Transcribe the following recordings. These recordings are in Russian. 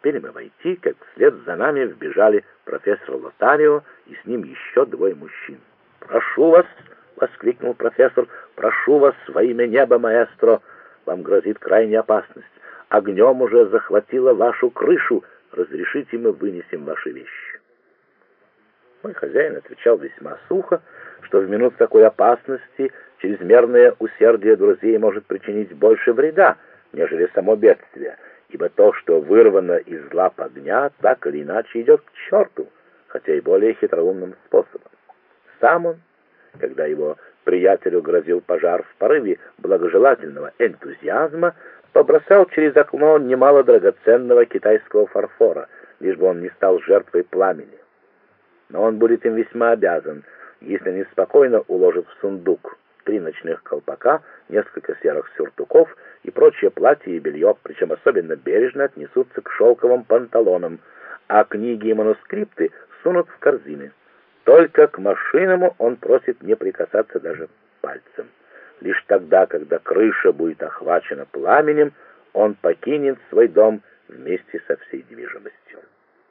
успели мы войти, как вслед за нами вбежали профессор Лотарио и с ним еще двое мужчин. «Прошу вас!» — воскликнул профессор. «Прошу вас во имя неба, маэстро! Вам грозит крайняя опасность. Огнем уже захватило вашу крышу. Разрешите, мы вынесем ваши вещи». Мой хозяин отвечал весьма сухо, что в минут такой опасности чрезмерное усердие друзей может причинить больше вреда, нежели само бедствие, ибо то, что вырвано из лап огня, так или иначе идет к черту, хотя и более хитроумным способом. Сам он, когда его приятелю грозил пожар, в порыве благожелательного энтузиазма побросал через окно немало драгоценного китайского фарфора, лишь бы он не стал жертвой пламени. Но он будет им весьма обязан, если неспокойно уложит в сундук 3 ночных колпака, несколько серых сюртуков и прочее платье и белье, причем особенно бережно отнесутся к шелковым панталонам, а книги и манускрипты сунут в корзины. Только к машинам он просит не прикасаться даже пальцем. Лишь тогда, когда крыша будет охвачена пламенем, он покинет свой дом вместе со всей недвижимостью.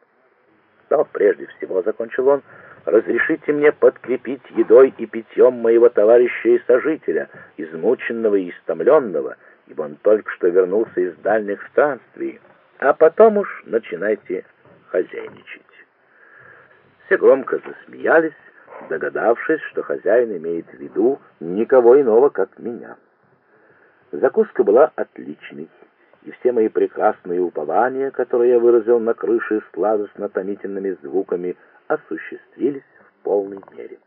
Но прежде всего, — закончил он, — разрешите мне подкрепить едой и питьем моего товарища и сожителя, измученного и истомленного, ибо он только что вернулся из дальних странствий, а потом уж начинайте хозяйничать. Все громко засмеялись, догадавшись, что хозяин имеет в виду никого иного, как меня. Закуска была отличной, и все мои прекрасные упования, которые я выразил на крыше сладостно-томительными звуками, осуществились в полной мере.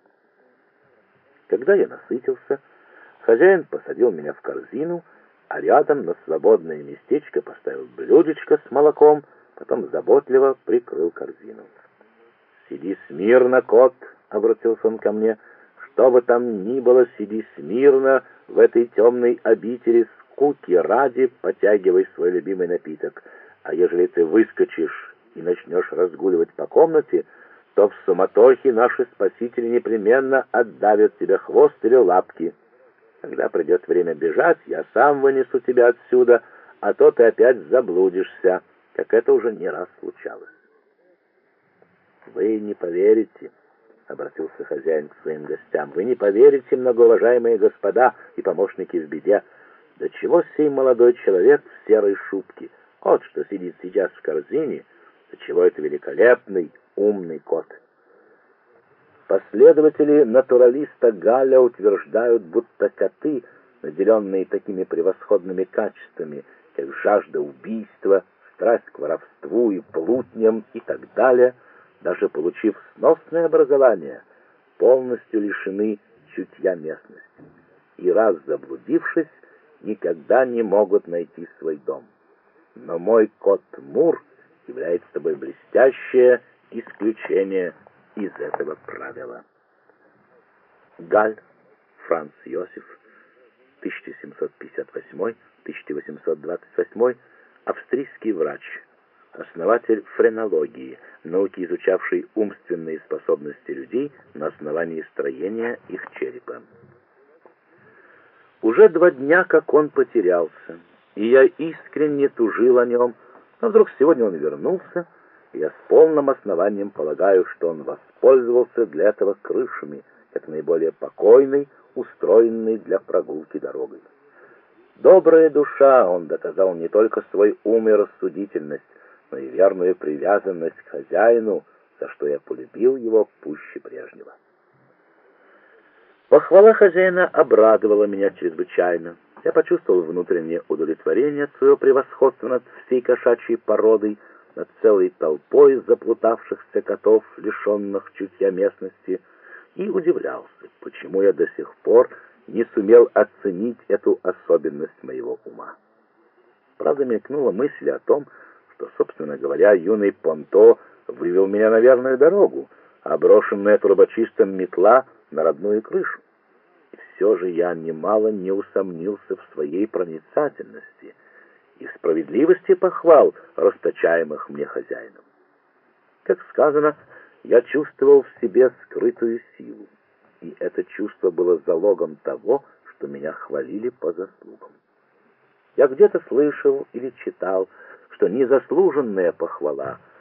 Когда я насытился, хозяин посадил меня в корзину, а рядом на свободное местечко поставил блюдечко с молоком, потом заботливо прикрыл корзину. «Сиди смирно, кот!» — обратился он ко мне. «Что бы там ни было, сиди смирно в этой темной обители скуки ради, потягивай свой любимый напиток. А ежели ты выскочишь и начнешь разгуливать по комнате, то в суматохе наши спасители непременно отдавят тебе хвост или лапки. Когда придет время бежать, я сам вынесу тебя отсюда, а то ты опять заблудишься, как это уже не раз случалось». «Вы не поверите», — обратился хозяин к своим гостям, — «вы не поверите, многоуважаемые господа и помощники в беде, до чего сей молодой человек в серой шубке, кот, что сидит сейчас в корзине, до чего это великолепный, умный кот». Последователи натуралиста Галля утверждают, будто коты, наделенные такими превосходными качествами, как жажда убийства, страсть к воровству и плутням и так далее, даже получив сносное образование, полностью лишены чутья местности и, раз заблудившись, никогда не могут найти свой дом. Но мой кот Мур является собой блестящее исключение из этого правила. Галь, Франц Йосиф, 1758-1828, австрийский врач, основатель френологии, науки, изучавшей умственные способности людей на основании строения их черепа. Уже 2 дня, как он потерялся, и я искренне тужил о нем, но вдруг сегодня он вернулся, и я с полным основанием полагаю, что он воспользовался для этого крышами, как наиболее покойной, устроенной для прогулки дорогой. Добрая душа, он доказал не только свой ум и рассудительность, но и верную привязанность к хозяину, за что я полюбил его пуще прежнего. Похвала хозяина обрадовала меня чрезвычайно. Я почувствовал внутреннее удовлетворение от своего превосходства над всей кошачьей породой, над целой толпой заплутавшихся котов, лишенных чутья местности, и удивлялся, почему я до сих пор не сумел оценить эту особенность моего ума. Правда, мелькнула мысль о том, что, собственно говоря, юный Понто вывел меня на верную дорогу, а брошенная трубочистом метла на родную крышу. И все же я немало не усомнился в своей проницательности и в справедливости похвал, расточаемых мне хозяином. Как сказано, я чувствовал в себе скрытую силу, и это чувство было залогом того, что меня хвалили по заслугам. Я где-то слышал или читал, что незаслуженная похвала